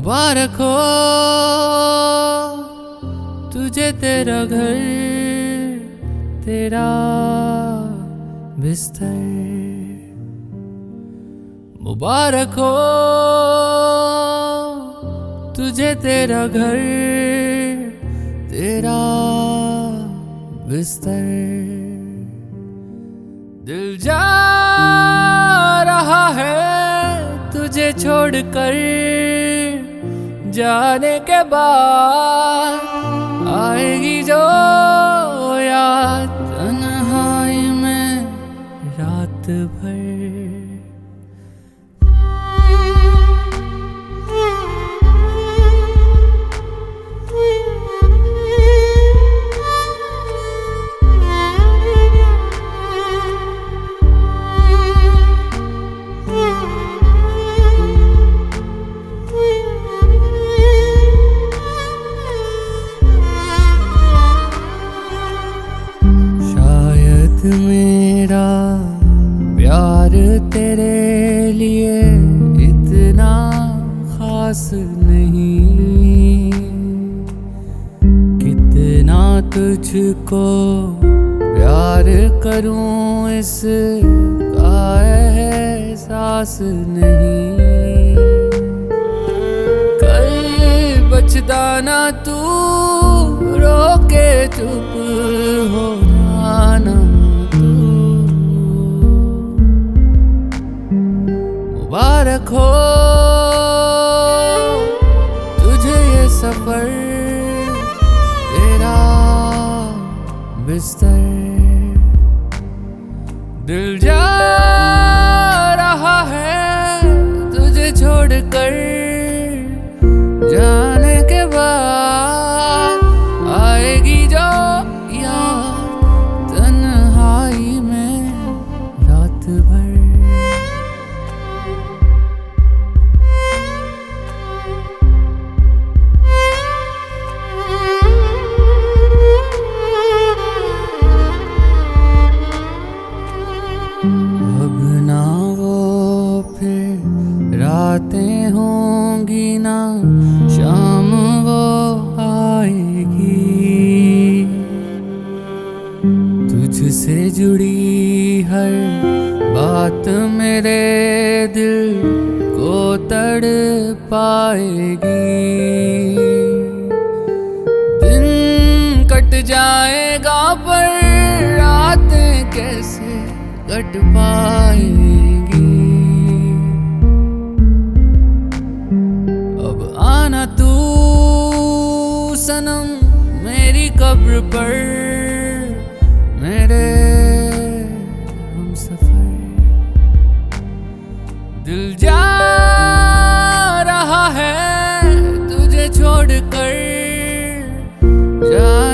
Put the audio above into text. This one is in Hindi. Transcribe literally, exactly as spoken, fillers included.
मुबारक हो तुझे तेरा घर, तेरा बिस्तर। मुबारक हो तुझे तेरा घर, तेरा बिस्तर। दिल जा रहा है तुझे छोड़कर, जाने के बाद आएगी जो याद तन्हाई में रात भर। मेरा प्यार तेरे लिए इतना खास नहीं, कितना तुझको प्यार करूं इसका एहसास नहीं। कल बचता ना तू रोके चुप हो जाना। मुबारक हो तुझे ये सफर, तेरा बिस्तर। दिल जा रहा है तुझे छोड़कर, जाने के बाद आएगी जो याद तन्हाई में रात भर। अब ना वो फिर रातें होंगी, ना शाम वो आएगी। तुझसे जुड़ी हर बात मेरे दिल को तड़ पाएगी। दिन कट जाएगा पर रातें कैसे कट पाएगी। अब आना तू सनम मेरी कब्र पर, मेरे हमसफर। दिल जा रहा है तुझे छोड़कर, जा